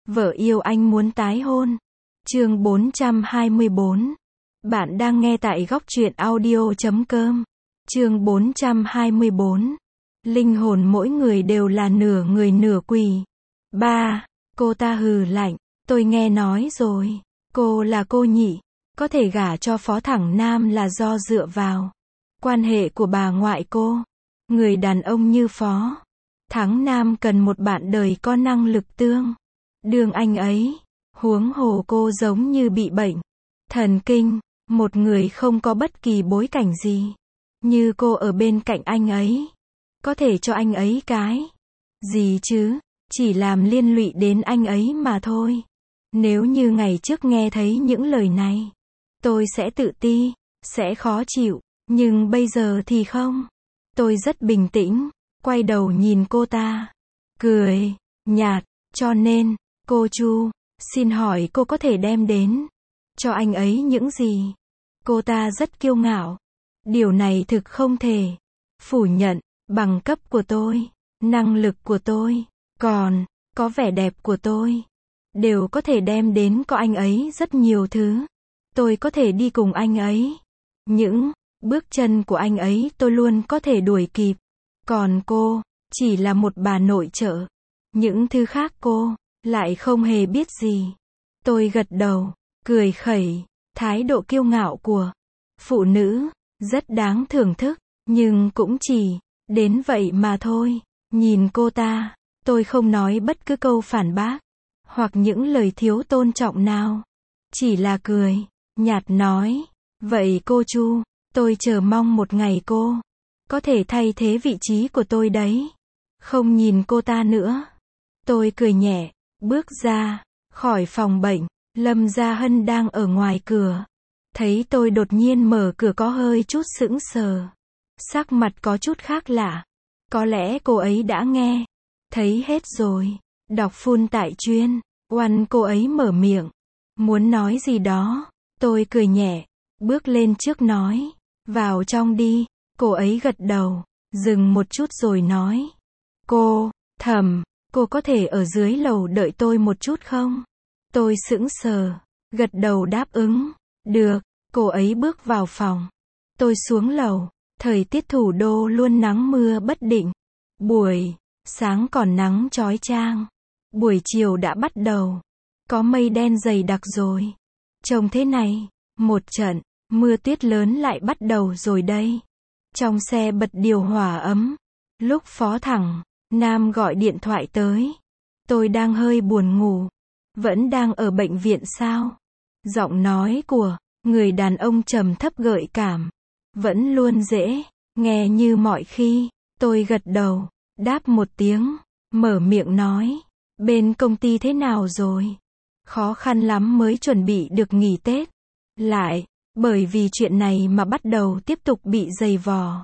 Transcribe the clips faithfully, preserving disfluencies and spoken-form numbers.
Vợ yêu anh muốn tái hôn. Chương bốn trăm hai mươi bốn. Bạn đang nghe tại góc truyện audio chấm com. Chương bốn trăm hai mươi bốn. Linh hồn mỗi người đều là nửa người nửa quỷ. Ba. Cô ta hừ lạnh. Tôi nghe nói rồi. Cô là cô nhị. Có thể gả cho Phó Thẳng Nam là do dựa vào quan hệ của bà ngoại cô. Người đàn ông như Phó Thắng Nam cần một bạn đời có năng lực tương đương anh ấy. Huống hồ cô giống như bị bệnh thần kinh, một người không có bất kỳ bối cảnh gì như cô ở bên cạnh anh ấy, có thể cho anh ấy cái gì chứ, chỉ làm liên lụy đến anh ấy mà thôi. Nếu như ngày trước nghe thấy những lời này, tôi sẽ tự ti, sẽ khó chịu, nhưng bây giờ thì không. Tôi rất bình tĩnh, quay đầu nhìn cô ta, cười nhạt, cho nên, cô Chu, xin hỏi cô có thể đem đến cho anh ấy những gì? Cô ta rất kiêu ngạo. Điều này thực không thể phủ nhận, bằng cấp của tôi, năng lực của tôi, còn có vẻ đẹp của tôi, đều có thể đem đến cho anh ấy rất nhiều thứ. Tôi có thể đi cùng anh ấy. Những bước chân của anh ấy tôi luôn có thể đuổi kịp. Còn cô, chỉ là một bà nội trợ. Những thứ khác cô lại không hề biết gì. Tôi gật đầu, cười khẩy. Thái độ kiêu ngạo của phụ nữ rất đáng thưởng thức, nhưng cũng chỉ đến vậy mà thôi. Nhìn cô ta, tôi không nói bất cứ câu phản bác hoặc những lời thiếu tôn trọng nào, chỉ là cười nhạt nói, vậy cô Chu, tôi chờ mong một ngày cô có thể thay thế vị trí của tôi đấy. Không nhìn cô ta nữa, tôi cười nhẹ, bước ra khỏi phòng bệnh. Lâm Gia Hân đang ở ngoài cửa, thấy tôi đột nhiên mở cửa có hơi chút sững sờ, sắc mặt có chút khác lạ. Có lẽ cô ấy đã nghe thấy hết rồi. Đọc phun tại chuyên oan, cô ấy mở miệng muốn nói gì đó. Tôi cười nhẹ, bước lên trước nói, vào trong đi. Cô ấy gật đầu, dừng một chút rồi nói, cô Thẩm, cô có thể ở dưới lầu đợi tôi một chút không? Tôi sững sờ, gật đầu đáp ứng. Được. Cô ấy bước vào phòng. Tôi xuống lầu. Thời tiết thủ đô luôn nắng mưa bất định. Buổi sáng còn nắng chói chang, buổi chiều đã bắt đầu có mây đen dày đặc rồi. Trông thế này, một trận mưa tuyết lớn lại bắt đầu rồi đây. Trong xe bật điều hòa ấm. Lúc Phó Thẳng Nam gọi điện thoại tới, tôi đang hơi buồn ngủ. Vẫn đang ở bệnh viện sao? Giọng nói của người đàn ông trầm thấp gợi cảm, vẫn luôn dễ nghe như mọi khi. Tôi gật đầu, đáp một tiếng, mở miệng nói, bên công ty thế nào rồi? Khó khăn lắm mới chuẩn bị được nghỉ Tết. Lại, bởi vì chuyện này mà bắt đầu tiếp tục bị dày vò.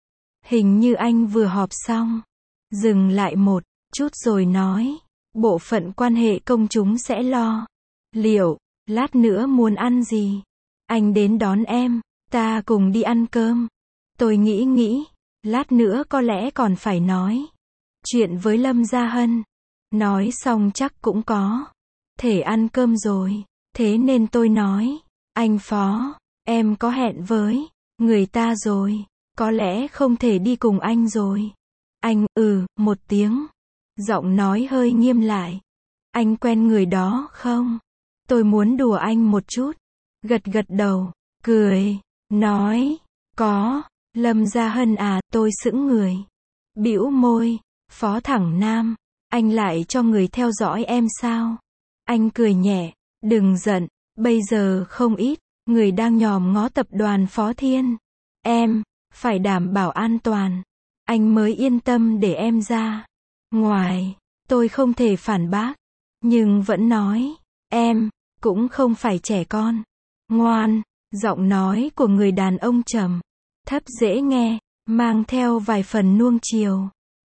Hình như anh vừa họp xong. Dừng lại một chút rồi nói, bộ phận quan hệ công chúng sẽ lo liệu. Lát nữa muốn ăn gì? Anh đến đón em, ta cùng đi ăn cơm. Tôi nghĩ nghĩ, lát nữa có lẽ còn phải nói chuyện với Lâm Gia Hân. Nói xong chắc cũng có thể ăn cơm rồi. Thế nên tôi nói, anh Phó, em có hẹn với người ta rồi, có lẽ không thể đi cùng anh rồi. Anh, ừ, một tiếng. Giọng nói hơi nghiêm lại. Anh quen người đó không? Tôi muốn đùa anh một chút. Gật gật đầu, cười, nói, có. Lâm Gia Hân à? Tôi sững người, bĩu môi. Phó Thẳng Nam, anh lại cho người theo dõi em sao? Anh cười nhẹ, đừng giận, bây giờ không ít người đang nhòm ngó tập đoàn Phó Thiên. Em phải đảm bảo an toàn, anh mới yên tâm để em ra ngoài. Tôi không thể phản bác, nhưng vẫn nói, em cũng không phải trẻ con. Ngoan. Giọng nói của người đàn ông trầm thấp dễ nghe, mang theo vài phần nuông chiều,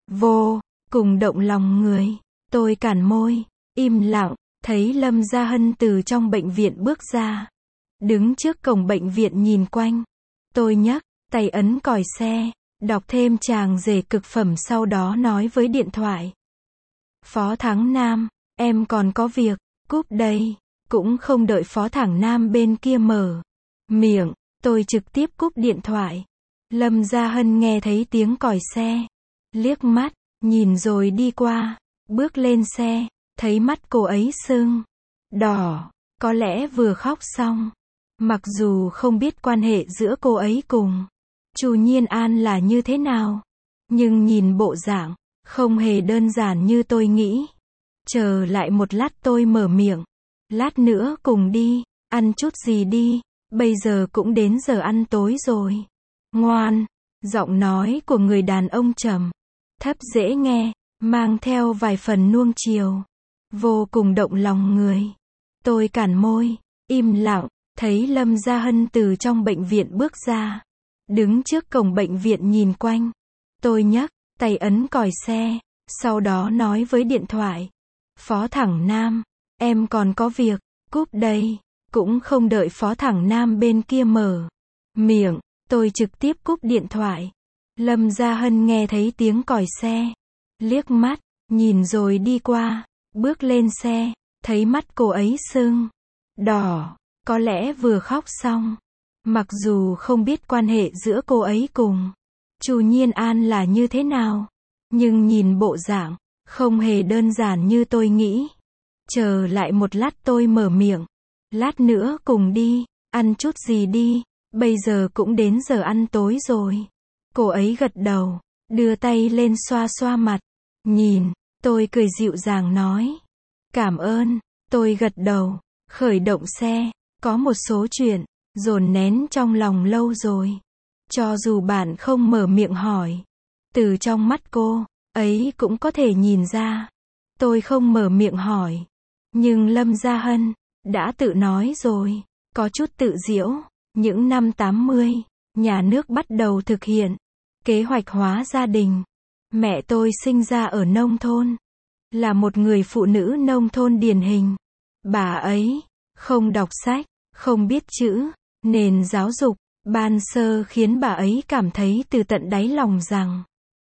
vô cùng động lòng người. Tôi cản môi, im lặng, thấy Lâm Gia Hân từ trong bệnh viện bước ra, đứng trước cổng bệnh viện nhìn quanh. Tôi nhấc tay ấn còi xe, đọc thêm tràng rể cực phẩm, sau đó nói với điện thoại, Phó Thắng Nam, em còn có việc, cúp đây. Cũng không đợi Phó Thẳng Nam bên kia mở miệng, tôi trực tiếp cúp điện thoại. Lâm Gia Hân nghe thấy tiếng còi xe, liếc mắt, nhìn rồi đi qua, bước lên xe, thấy mắt cô ấy sưng đỏ, có lẽ vừa khóc xong. Mặc dù không biết quan hệ giữa cô ấy cùng Chu Nhiên An là như thế nào, nhưng nhìn bộ dạng, không hề đơn giản như tôi nghĩ. Chờ lại một lát tôi mở miệng. Lát nữa cùng đi, ăn chút gì đi, bây giờ cũng đến giờ ăn tối rồi. Ngoan, giọng nói của người đàn ông trầm, thấp dễ nghe, mang theo vài phần nuông chiều, vô cùng động lòng người. Tôi cản môi, im lặng, thấy Lâm Gia Hân từ trong bệnh viện bước ra, đứng trước cổng bệnh viện nhìn quanh. Tôi nhấc tay ấn còi xe, sau đó nói với điện thoại. Phó Thẳng Nam, em còn có việc, cúp đây. Cũng không đợi Phó Thẳng Nam bên kia mở miệng, tôi trực tiếp cúp điện thoại. Lâm Gia Hân nghe thấy tiếng còi xe, liếc mắt, nhìn rồi đi qua, bước lên xe, thấy mắt cô ấy sưng đỏ, có lẽ vừa khóc xong. Mặc dù không biết quan hệ giữa cô ấy cùng Chu Nhiên An là như thế nào, nhưng nhìn bộ dạng, không hề đơn giản như tôi nghĩ. Chờ lại một lát tôi mở miệng. Lát nữa cùng đi, ăn chút gì đi, bây giờ cũng đến giờ ăn tối rồi. Cô ấy gật đầu, đưa tay lên xoa xoa mặt. Nhìn, tôi cười dịu dàng nói. Cảm ơn, tôi gật đầu, khởi động xe. Có một số chuyện, dồn nén trong lòng lâu rồi. Cho dù bạn không mở miệng hỏi, từ trong mắt cô ấy cũng có thể nhìn ra. Tôi không mở miệng hỏi, nhưng Lâm Gia Hân đã tự nói rồi, có chút tự diễu. Những năm tám mươi, nhà nước bắt đầu thực hiện kế hoạch hóa gia đình. Mẹ tôi sinh ra ở nông thôn, là một người phụ nữ nông thôn điển hình. Bà ấy không đọc sách, không biết chữ, nền giáo dục ban sơ khiến bà ấy cảm thấy từ tận đáy lòng rằng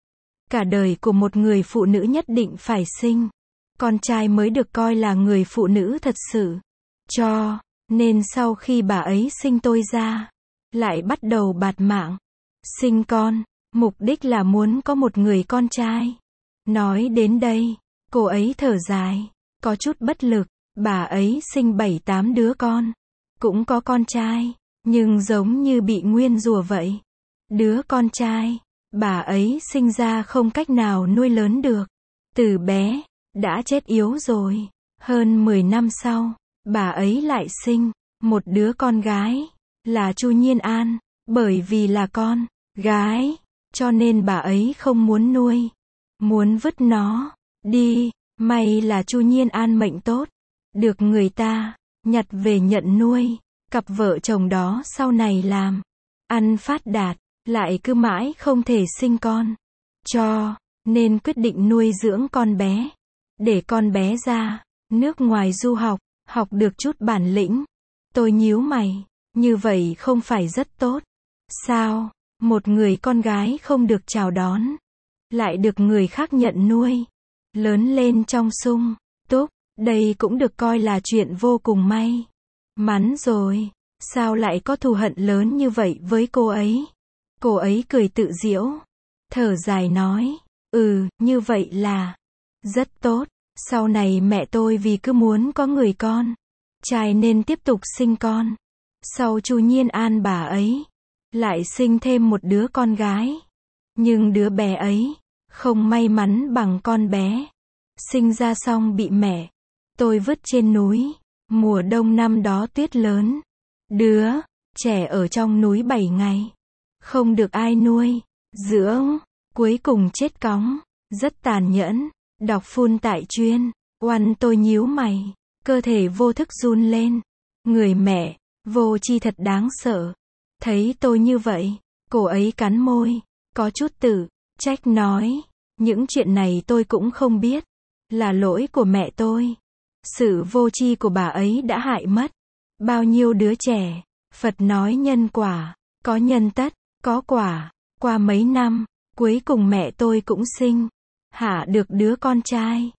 cả đời của một người phụ nữ nhất định phải sinh con trai mới được coi là người phụ nữ thật sự. Cho nên sau khi bà ấy sinh tôi ra, lại bắt đầu bạt mạng sinh con, mục đích là muốn có một người con trai. Nói đến đây, cô ấy thở dài, có chút bất lực. Bà ấy sinh bảy tám đứa con, cũng có con trai, nhưng giống như bị nguyên rùa vậy. Đứa con trai, bà ấy sinh ra không cách nào nuôi lớn được. Từ bé, đã chết yếu rồi. Hơn mười năm sau, bà ấy lại sinh một đứa con gái, là Chu Nhiên An. Bởi vì là con gái, cho nên bà ấy không muốn nuôi, muốn vứt nó đi. May là Chu Nhiên An mệnh tốt, được người ta nhặt về nhận nuôi. Cặp vợ chồng đó sau này làm ăn phát đạt, lại cứ mãi không thể sinh con, cho nên quyết định nuôi dưỡng con bé, để con bé ra nước ngoài du học, học được chút bản lĩnh. Tôi nhíu mày, như vậy không phải rất tốt sao? Một người con gái không được chào đón, lại được người khác nhận nuôi, lớn lên trong sung túc, đây cũng được coi là chuyện vô cùng may mắn rồi. Sao lại có thù hận lớn như vậy với cô ấy? Cô ấy cười tự giễu, thở dài nói, ừ, như vậy là rất tốt. Sau này mẹ tôi vì cứ muốn có người con trai nên tiếp tục sinh con. Sau Chu Nhiên An bà ấy lại sinh thêm một đứa con gái. Nhưng đứa bé ấy không may mắn bằng con bé. Sinh ra xong bị mẹ tôi vứt trên núi. Mùa đông năm đó tuyết lớn. Đứa trẻ ở trong núi bảy ngày. Không được ai nuôi, dưỡng, cuối cùng chết cóng. Rất tàn nhẫn. Đọc phun tại chuyên. Oan tôi nhíu mày. Cơ thể vô thức run lên. Người mẹ vô tri thật đáng sợ. Thấy tôi như vậy, cô ấy cắn môi, có chút tự trách nói, những chuyện này tôi cũng không biết, là lỗi của mẹ tôi. Sự vô tri của bà ấy đã hại mất bao nhiêu đứa trẻ. Phật nói nhân quả, có nhân tất, có quả. Qua mấy năm, cuối cùng mẹ tôi cũng sinh hạ được đứa con trai.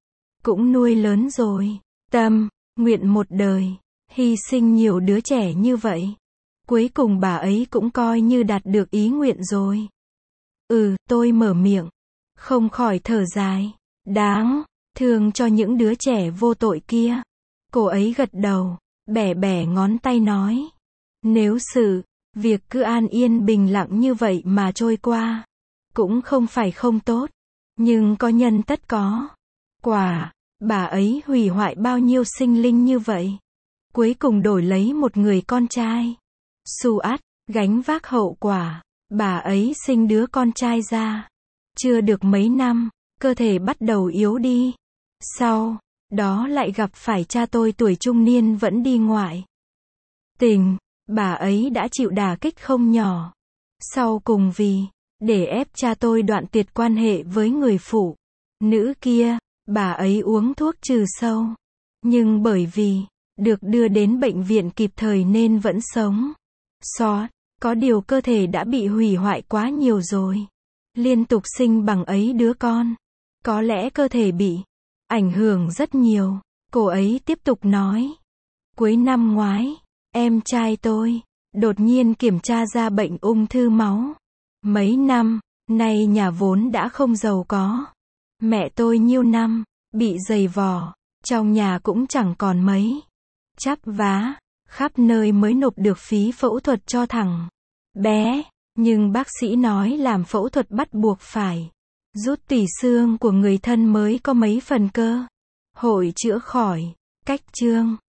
cũng nuôi lớn rồi. Tâm, nguyện một đời, hy sinh nhiều đứa trẻ như vậy. Cuối cùng bà ấy cũng coi như đạt được ý nguyện rồi. Ừ, tôi mở miệng, không khỏi thở dài. Đáng thương cho những đứa trẻ vô tội kia. Cô ấy gật đầu, bẻ bẻ ngón tay nói. Nếu sự, việc cứ an yên bình lặng như vậy mà trôi qua, cũng không phải không tốt, nhưng có nhân tất có quả. Bà ấy hủy hoại bao nhiêu sinh linh như vậy, cuối cùng đổi lấy một người con trai. Su ắt, gánh vác hậu quả. Bà ấy sinh đứa con trai ra. Chưa được mấy năm, cơ thể bắt đầu yếu đi. Sau đó lại gặp phải cha tôi tuổi trung niên vẫn đi ngoại tình. Bà ấy đã chịu đả kích không nhỏ. Sau cùng vì để ép cha tôi đoạn tuyệt quan hệ với người phụ nữ kia, bà ấy uống thuốc trừ sâu. Nhưng bởi vì được đưa đến bệnh viện kịp thời nên vẫn sống sót. Có điều cơ thể đã bị hủy hoại quá nhiều rồi. Liên tục sinh bằng ấy đứa con. Có lẽ cơ thể bị ảnh hưởng rất nhiều. Cô ấy tiếp tục nói. Cuối năm ngoái, em trai tôi đột nhiên kiểm tra ra bệnh ung thư máu. Mấy năm nay nhà vốn đã không giàu có. Mẹ tôi nhiêu năm bị dày vò, trong nhà cũng chẳng còn mấy chắp vá, khắp nơi mới nộp được phí phẫu thuật cho thằng bé. Nhưng bác sĩ nói làm phẫu thuật bắt buộc phải rút tủy xương của người thân mới có mấy phần cơ hội chữa khỏi. Cách chương